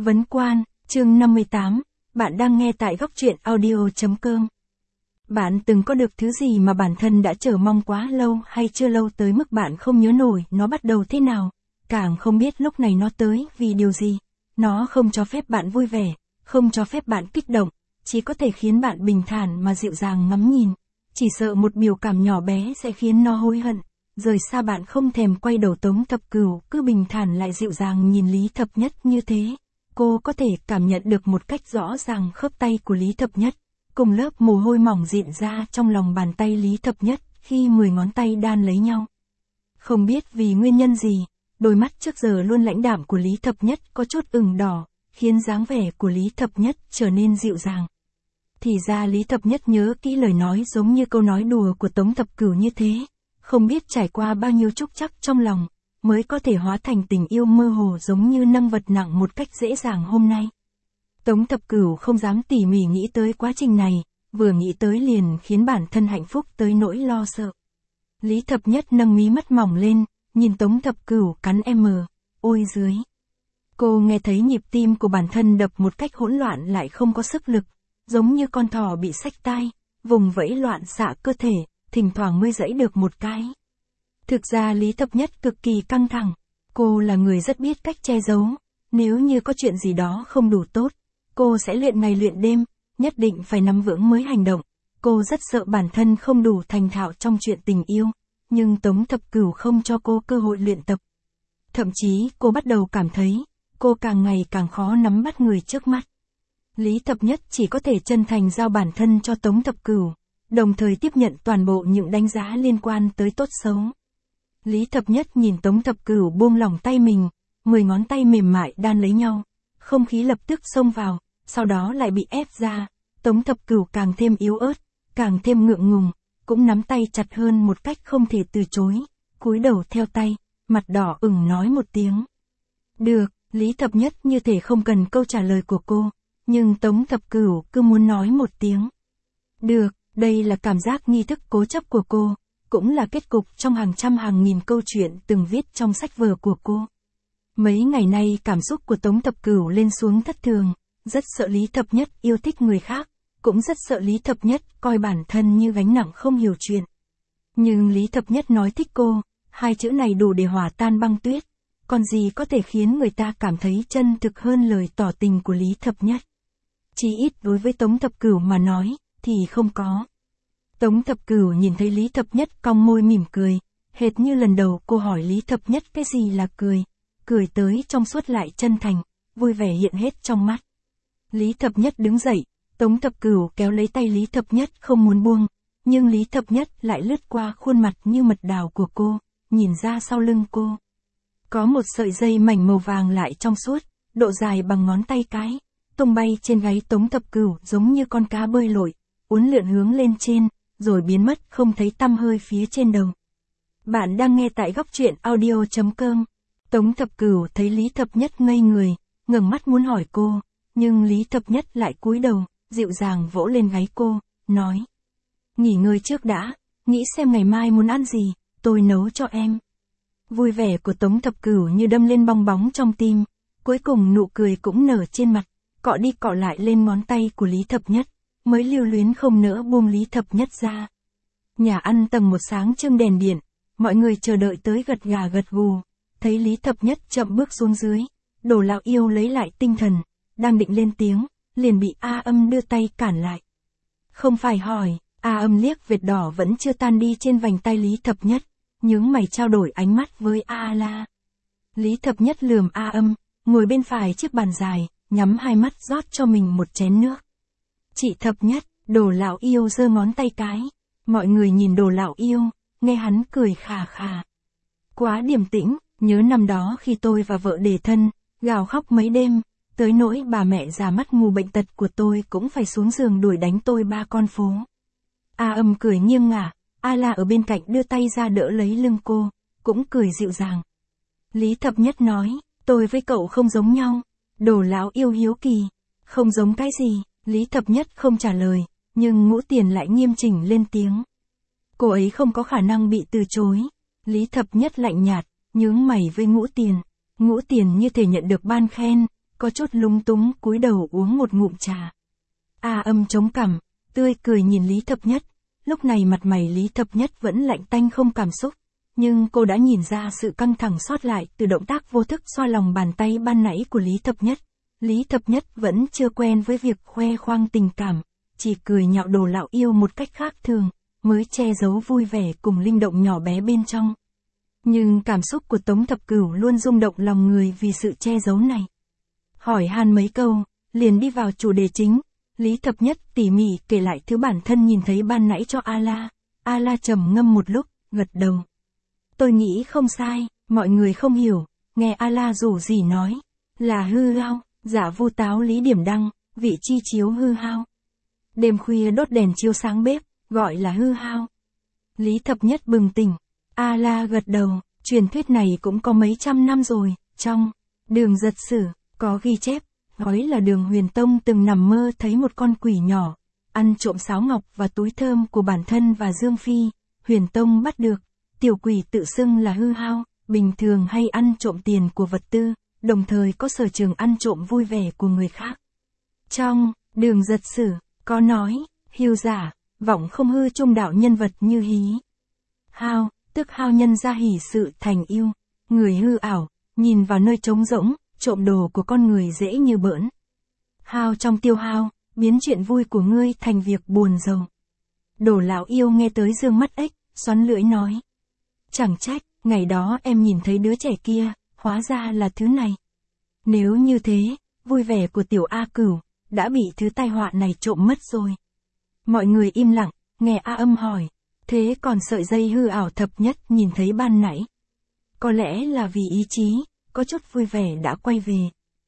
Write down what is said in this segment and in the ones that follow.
Vấn Quan, chương 58, bạn đang nghe tại góc truyện audio.com. Bạn từng có được thứ gì mà bản thân đã chờ mong quá lâu hay chưa lâu tới mức bạn không nhớ nổi nó bắt đầu thế nào, càng không biết lúc này nó tới vì điều gì. Nó không cho phép bạn vui vẻ, không cho phép bạn kích động, chỉ có thể khiến bạn bình thản mà dịu dàng ngắm nhìn. Chỉ sợ một biểu cảm nhỏ bé sẽ khiến nó hối hận. Rời xa bạn không thèm quay đầu. Tống Thập Cửu cứ bình thản lại dịu dàng nhìn Lý Thập Nhất như thế. Cô có thể cảm nhận được một cách rõ ràng khớp tay của Lý Thập Nhất, cùng lớp mồ hôi mỏng rịn ra trong lòng bàn tay Lý Thập Nhất khi 10 ngón tay đan lấy nhau. Không biết vì nguyên nhân gì, đôi mắt trước giờ luôn lãnh đạm của Lý Thập Nhất có chút ửng đỏ, khiến dáng vẻ của Lý Thập Nhất trở nên dịu dàng. Thì ra Lý Thập Nhất nhớ kỹ lời nói giống như câu nói đùa của Tống Thập Cửu như thế, không biết trải qua bao nhiêu trúc trắc trong lòng, mới có thể hóa thành tình yêu mơ hồ giống như nâng vật nặng một cách dễ dàng hôm nay. Tống Thập Cửu không dám tỉ mỉ nghĩ tới quá trình này, vừa nghĩ tới liền khiến bản thân hạnh phúc tới nỗi lo sợ. Lý Thập Nhất nâng mí mắt mỏng lên, nhìn Tống Thập Cửu cắn ôi dưới. Cô nghe thấy nhịp tim của bản thân đập một cách hỗn loạn lại không có sức lực, giống như con thỏ bị xách tai, vùng vẫy loạn xạ cơ thể, thỉnh thoảng mới giãy được một cái. Thực ra Lý Thập Nhất cực kỳ căng thẳng, cô là người rất biết cách che giấu, nếu như có chuyện gì đó không đủ tốt, cô sẽ luyện ngày luyện đêm, nhất định phải nắm vững mới hành động. Cô rất sợ bản thân không đủ thành thạo trong chuyện tình yêu, nhưng Tống Thập Cửu không cho cô cơ hội luyện tập. Thậm chí cô bắt đầu cảm thấy, cô càng ngày càng khó nắm bắt người trước mắt. Lý Thập Nhất chỉ có thể chân thành giao bản thân cho Tống Thập Cửu, đồng thời tiếp nhận toàn bộ những đánh giá liên quan tới tốt xấu. Lý Thập Nhất nhìn Tống Thập Cửu buông lỏng tay mình, 10 ngón tay mềm mại đan lấy nhau, không khí lập tức xông vào, sau đó lại bị ép ra. Tống Thập Cửu càng thêm yếu ớt, càng thêm ngượng ngùng, cũng nắm tay chặt hơn một cách không thể từ chối, cúi đầu theo tay, mặt đỏ ửng nói một tiếng. Được, Lý Thập Nhất như thể không cần câu trả lời của cô, nhưng Tống Thập Cửu cứ muốn nói một tiếng. Được, đây là cảm giác nghi thức cố chấp của cô, cũng là kết cục trong hàng trăm hàng nghìn câu chuyện từng viết trong sách vở của cô. Mấy ngày nay cảm xúc của Tống Thập Cửu lên xuống thất thường, rất sợ Lý Thập Nhất yêu thích người khác, cũng rất sợ Lý Thập Nhất coi bản thân như gánh nặng không hiểu chuyện. Nhưng Lý Thập Nhất nói thích cô, hai chữ này đủ để hòa tan băng tuyết, còn gì có thể khiến người ta cảm thấy chân thực hơn lời tỏ tình của Lý Thập Nhất. Chỉ ít đối với Tống Thập Cửu mà nói, thì không có. Tống Thập Cửu nhìn thấy Lý Thập Nhất cong môi mỉm cười, hệt như lần đầu cô hỏi Lý Thập Nhất cái gì là cười, cười tới trong suốt lại chân thành, vui vẻ hiện hết trong mắt. Lý Thập Nhất đứng dậy, Tống Thập Cửu kéo lấy tay Lý Thập Nhất không muốn buông, nhưng Lý Thập Nhất lại lướt qua khuôn mặt như mật đào của cô, nhìn ra sau lưng cô. Có một sợi dây mảnh màu vàng lại trong suốt, độ dài bằng ngón tay cái, tung bay trên gáy Tống Thập Cửu giống như con cá bơi lội, uốn lượn hướng lên trên, rồi biến mất không thấy tăm hơi phía trên đầu. Bạn đang nghe tại góc truyện audio.com. Tống Thập Cửu thấy Lý Thập Nhất ngây người, ngẩng mắt muốn hỏi cô, nhưng Lý Thập Nhất lại cúi đầu, dịu dàng vỗ lên gáy cô, nói. Nghỉ ngơi trước đã, nghĩ xem ngày mai muốn ăn gì, tôi nấu cho em. Vui vẻ của Tống Thập Cửu như đâm lên bong bóng trong tim, cuối cùng nụ cười cũng nở trên mặt, cọ đi cọ lại lên ngón tay của Lý Thập Nhất, mới lưu luyến không nỡ buông Lý Thập Nhất ra. Nhà ăn tầng một sáng trưng đèn điện, mọi người chờ đợi tới gật gà gật gù, thấy Lý Thập Nhất chậm bước xuống dưới, Đồ Lão Yêu lấy lại tinh thần, đang định lên tiếng, liền bị A Âm đưa tay cản lại. Không phải hỏi, A Âm liếc vệt đỏ vẫn chưa tan đi trên vành tay Lý Thập Nhất, nhướng mày trao đổi ánh mắt với A La. Lý Thập Nhất lườm A Âm, ngồi bên phải chiếc bàn dài, nhắm hai mắt rót cho mình một chén nước. Chị Thập Nhất, Đồ Lão Yêu giơ ngón tay cái, mọi người nhìn Đồ Lão Yêu, nghe hắn cười khà khà. Quá điềm tĩnh, nhớ năm đó khi tôi và vợ đề thân, gào khóc mấy đêm, tới nỗi bà mẹ già mắt mù bệnh tật của tôi cũng phải xuống giường đuổi đánh tôi 3 con phố. A Âm cười nghiêng ngả, A La ở bên cạnh đưa tay ra đỡ lấy lưng cô, cũng cười dịu dàng. Lý Thập Nhất nói, tôi với cậu không giống nhau. Đồ Lão Yêu hiếu kỳ, không giống cái gì, Lý Thập Nhất không trả lời, nhưng Ngũ Tiền lại nghiêm chỉnh lên tiếng. Cô ấy không có khả năng bị từ chối. Lý Thập Nhất lạnh nhạt, nhướng mày với Ngũ Tiền. Ngũ Tiền như thể nhận được ban khen, có chút lúng túng cúi đầu uống một ngụm trà. A Âm chống cằm, tươi cười nhìn Lý Thập Nhất. Lúc này mặt mày Lý Thập Nhất vẫn lạnh tanh không cảm xúc, nhưng cô đã nhìn ra sự căng thẳng sót lại từ động tác vô thức xoa lòng bàn tay ban nãy của Lý Thập Nhất. Lý Thập Nhất vẫn chưa quen với việc khoe khoang tình cảm, chỉ cười nhạo Đồ Lão Yêu một cách khác thường, mới che giấu vui vẻ cùng linh động nhỏ bé bên trong. Nhưng cảm xúc của Tống Thập Cửu luôn rung động lòng người vì sự che giấu này. Hỏi han mấy câu, liền đi vào chủ đề chính. Lý Thập Nhất tỉ mỉ kể lại thứ bản thân nhìn thấy ban nãy cho A-la. A-la trầm ngâm một lúc, gật đầu. Tôi nghĩ không sai, mọi người không hiểu, nghe A-la rủ rỉ nói, là hư hao, giả vu táo Lý Điểm Đăng, vị chi chiếu hư hao. Đêm khuya đốt đèn chiếu sáng bếp, gọi là hư hao. Lý Thập Nhất bừng tỉnh, A-la gật đầu, truyền thuyết này cũng có mấy trăm năm rồi, trong Đường Giật Sử, có ghi chép, nói là Đường Huyền Tông từng nằm mơ thấy một con quỷ nhỏ, ăn trộm sáo ngọc và túi thơm của bản thân và Dương Phi. Huyền Tông bắt được, tiểu quỷ tự xưng là hư hao, bình thường hay ăn trộm tiền của vật tư, đồng thời có sở trường ăn trộm vui vẻ của người khác. Trong Đường Giật Sử, có nói, hiu giả, vọng không hư trung đạo nhân vật như hí. Hao, tức hao nhân ra hỉ sự thành yêu, người hư ảo, nhìn vào nơi trống rỗng, trộm đồ của con người dễ như bỡn. Hao trong tiêu hao, biến chuyện vui của ngươi thành việc buồn rầu. Đồ Lão Yêu nghe tới dương mắt ếch, xoắn lưỡi nói. Chẳng trách, ngày đó em nhìn thấy đứa trẻ kia, hóa ra là thứ này. Nếu như thế, vui vẻ của tiểu A Cửu, đã bị thứ tai họa này trộm mất rồi. Mọi người im lặng, nghe A Âm hỏi. Thế còn sợi dây hư ảo Thập Nhất nhìn thấy ban nãy? Có lẽ là vì ý chí, có chút vui vẻ đã quay về.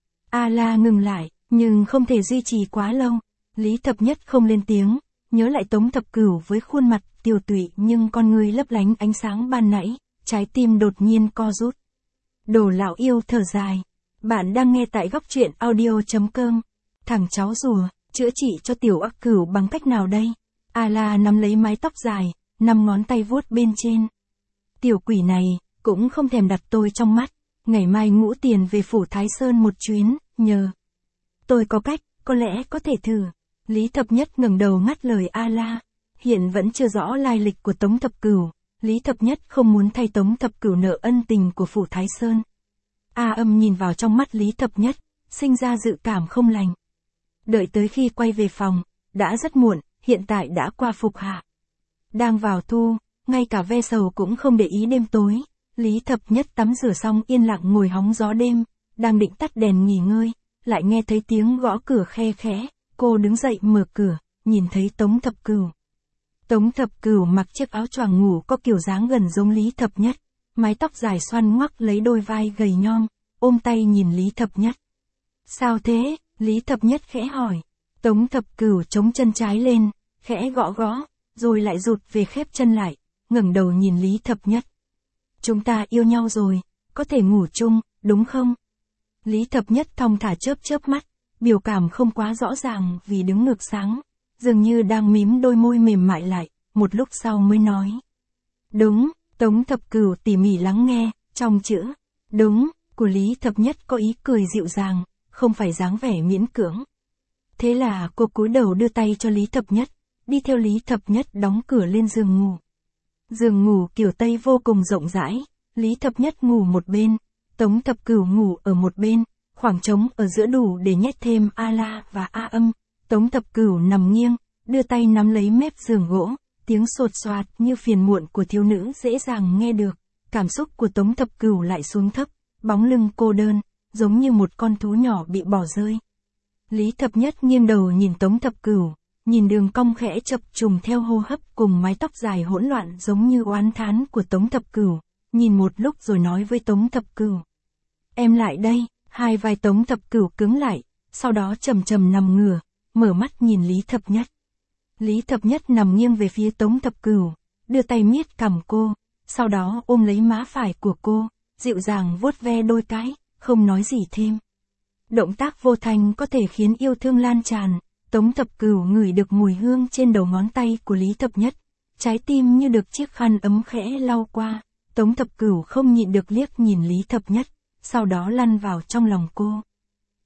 A-la ngừng lại, nhưng không thể duy trì quá lâu. Lý Thập Nhất không lên tiếng, nhớ lại Tống Thập Cửu với khuôn mặt tiều tụy nhưng con người lấp lánh ánh sáng ban nãy, trái tim đột nhiên co rút. Đồ Lão Yêu thở dài. Bạn đang nghe tại góc truyện audio.com. Thằng cháu rùa, chữa trị cho tiểu A Cửu bằng cách nào đây? A-la nắm lấy mái tóc dài, 5 ngón tay vuốt bên trên. Tiểu quỷ này, cũng không thèm đặt tôi trong mắt. Ngày mai ngũ tiền về phủ Thái Sơn một chuyến, nhờ. Tôi có cách, có lẽ có thể thử. Lý Thập Nhất ngẩng đầu ngắt lời A-la. Hiện vẫn chưa rõ lai lịch của Tống Thập Cửu. Lý Thập Nhất không muốn thay Tống Thập Cửu nợ ân tình của phủ Thái Sơn. A Âm nhìn vào trong mắt Lý Thập Nhất, sinh ra dự cảm không lành. Đợi tới khi quay về phòng, đã rất muộn, hiện tại đã qua phục hạ. Đang vào thu, ngay cả ve sầu cũng không để ý đêm tối. Lý Thập Nhất tắm rửa xong yên lặng ngồi hóng gió đêm, đang định tắt đèn nghỉ ngơi, lại nghe thấy tiếng gõ cửa khe khẽ, cô đứng dậy mở cửa, nhìn thấy Tống Thập Cửu. Tống Thập Cửu mặc chiếc áo choàng ngủ có kiểu dáng gần giống Lý Thập Nhất, mái tóc dài xoăn ngoắc lấy đôi vai gầy nhom, ôm tay nhìn Lý Thập Nhất. Sao thế? Lý Thập Nhất khẽ hỏi. Tống Thập Cửu chống chân trái lên, khẽ gõ gõ, rồi lại rụt về khép chân lại, ngẩng đầu nhìn Lý Thập Nhất. Chúng ta yêu nhau rồi, có thể ngủ chung, đúng không? Lý Thập Nhất thong thả chớp mắt, biểu cảm không quá rõ ràng vì đứng ngược sáng, dường như đang mím đôi môi mềm mại lại, một lúc sau mới nói. Đúng, Tống Thập Cửu tỉ mỉ lắng nghe, trong chữ đúng của Lý Thập Nhất có ý cười dịu dàng, không phải dáng vẻ miễn cưỡng. Thế là cô cúi đầu đưa tay cho Lý Thập Nhất, đi theo Lý Thập Nhất đóng cửa lên giường ngủ. Giường ngủ kiểu Tây vô cùng rộng rãi, Lý Thập Nhất ngủ một bên, Tống Thập Cửu ngủ ở một bên, khoảng trống ở giữa đủ để nhét thêm A-la và A Âm. Tống Thập Cửu nằm nghiêng, đưa tay nắm lấy mép giường gỗ, tiếng sột soạt như phiền muộn của thiếu nữ dễ dàng nghe được. Cảm xúc của Tống Thập Cửu lại xuống thấp, bóng lưng cô đơn, giống như một con thú nhỏ bị bỏ rơi. Lý Thập Nhất nghiêng đầu nhìn Tống Thập Cửu, nhìn đường cong khẽ chập trùng theo hô hấp cùng mái tóc dài hỗn loạn giống như oán thán của Tống Thập Cửu, nhìn một lúc rồi nói với Tống Thập Cửu. Em lại đây, hai vai Tống Thập Cửu cứng lại, sau đó chậm chậm nằm ngửa, mở mắt nhìn Lý Thập Nhất. Lý Thập Nhất nằm nghiêng về phía Tống Thập Cửu, đưa tay miết cằm cô, sau đó ôm lấy má phải của cô, dịu dàng vuốt ve đôi cái, không nói gì thêm. Động tác vô thanh có thể khiến yêu thương lan tràn. Tống Thập Cửu ngửi được mùi hương trên đầu ngón tay của Lý Thập Nhất, trái tim như được chiếc khăn ấm khẽ lau qua. Tống Thập Cửu không nhịn được liếc nhìn Lý Thập Nhất, sau đó lăn vào trong lòng cô.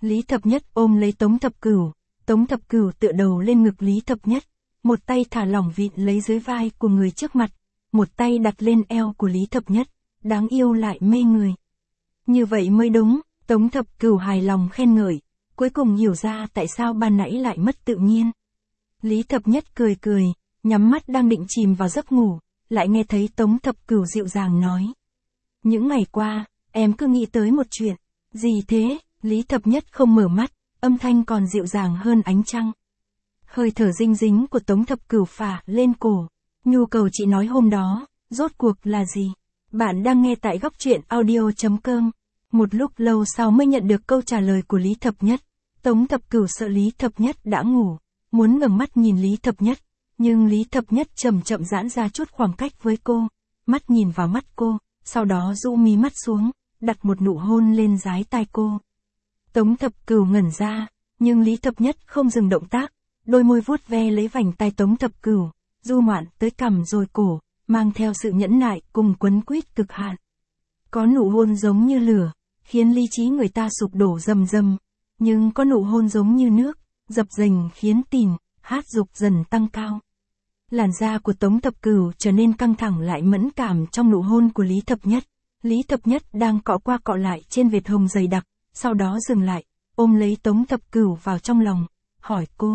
Lý Thập Nhất ôm lấy Tống Thập Cửu, Tống Thập Cửu tựa đầu lên ngực Lý Thập Nhất, một tay thả lỏng vịn lấy dưới vai của người trước mặt, một tay đặt lên eo của Lý Thập Nhất, đáng yêu lại mê người. Như vậy mới đúng, Tống Thập Cửu hài lòng khen ngợi, cuối cùng hiểu ra tại sao ban nãy lại mất tự nhiên. Lý Thập Nhất cười cười, nhắm mắt đang định chìm vào giấc ngủ, lại nghe thấy Tống Thập Cửu dịu dàng nói. Những ngày qua, em cứ nghĩ tới một chuyện. Gì thế? Lý Thập Nhất không mở mắt, âm thanh còn dịu dàng hơn ánh trăng. Hơi thở dinh dính của Tống Thập Cửu phả lên cổ. Nhu cầu chị nói hôm đó, rốt cuộc là gì? Bạn đang nghe tại góc truyện audio.com. Một lúc lâu sau mới nhận được câu trả lời của Lý Thập Nhất. Tống Thập Cửu sợ Lý Thập Nhất đã ngủ, muốn ngẩng mắt nhìn Lý Thập Nhất, nhưng Lý Thập Nhất chậm chậm giãn ra chút khoảng cách với cô, mắt nhìn vào mắt cô, sau đó rũ mí mắt xuống, đặt một nụ hôn lên dái tai cô. Tống Thập Cửu ngẩn ra, nhưng Lý Thập Nhất không dừng động tác, đôi môi vuốt ve lấy vành tai Tống Thập Cửu, du ngoạn tới cằm rồi cổ, mang theo sự nhẫn nại cùng quấn quýt cực hạn. Có nụ hôn giống như lửa, khiến lý trí người ta sụp đổ rầm rầm, nhưng có nụ hôn giống như nước, dập dềnh khiến tình, hát dục dần tăng cao. Làn da của Tống Thập Cửu trở nên căng thẳng lại mẫn cảm trong nụ hôn của Lý Thập Nhất. Lý Thập Nhất đang cọ qua cọ lại trên vệt hồng dày đặc, sau đó dừng lại, ôm lấy Tống Thập Cửu vào trong lòng, hỏi cô.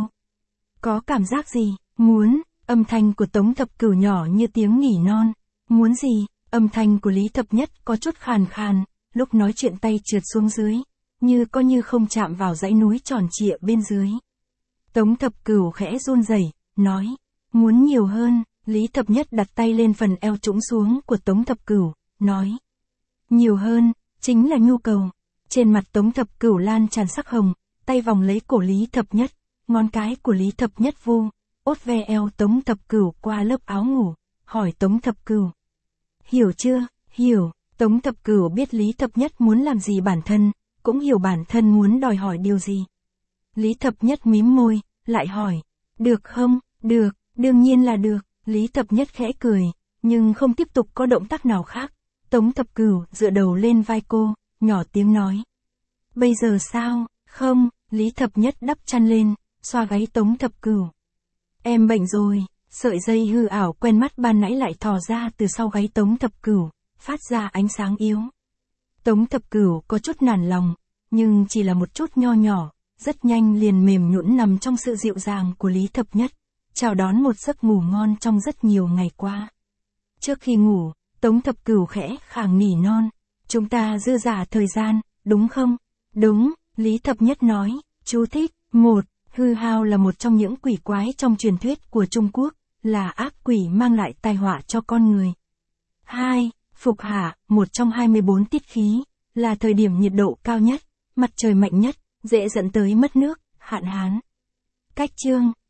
Có cảm giác gì? Muốn, âm thanh của Tống Thập Cửu nhỏ như tiếng nỉ non. Muốn gì? Âm thanh của Lý Thập Nhất có chút khàn khàn, lúc nói chuyện tay trượt xuống dưới, như không chạm vào dãy núi tròn trịa bên dưới. Tống Thập Cửu khẽ run rẩy, nói, muốn nhiều hơn. Lý Thập Nhất đặt tay lên phần eo trũng xuống của Tống Thập Cửu, nói, nhiều hơn, chính là nhu cầu. Trên mặt Tống Thập Cửu lan tràn sắc hồng, tay vòng lấy cổ Lý Thập Nhất, ngón cái của Lý Thập Nhất vu, ốt ve eo Tống Thập Cửu qua lớp áo ngủ, hỏi Tống Thập Cửu. Hiểu chưa? Hiểu. Tống Thập Cửu biết Lý Thập Nhất muốn làm gì bản thân, cũng hiểu bản thân muốn đòi hỏi điều gì. Lý Thập Nhất mím môi, lại hỏi, được không? Được, đương nhiên là được. Lý Thập Nhất khẽ cười, nhưng không tiếp tục có động tác nào khác. Tống Thập Cửu dựa đầu lên vai cô, nhỏ tiếng nói. Bây giờ sao? Không, Lý Thập Nhất đắp chăn lên, xoa gáy Tống Thập Cửu. Em bệnh rồi, sợi dây hư ảo quen mắt ban nãy lại thò ra từ sau gáy Tống Thập Cửu, phát ra ánh sáng yếu. Tống Thập Cửu có chút nản lòng, nhưng chỉ là một chút nho nhỏ, rất nhanh liền mềm nhũn nằm trong sự dịu dàng của Lý Thập Nhất, chào đón một giấc ngủ ngon trong rất nhiều ngày qua. Trước khi ngủ, Tống Thập Cửu khẽ khàng nỉ non, chúng ta dư dả thời gian, đúng không? Đúng, Lý Thập Nhất nói. Chú thích. 1. Hư hao là một trong những quỷ quái trong truyền thuyết của Trung Quốc, là ác quỷ mang lại tai họa cho con người. 2. Phục hạ, một trong 24 tiết khí, là thời điểm nhiệt độ cao nhất, mặt trời mạnh nhất, dễ dẫn tới mất nước, hạn hán. Cách chương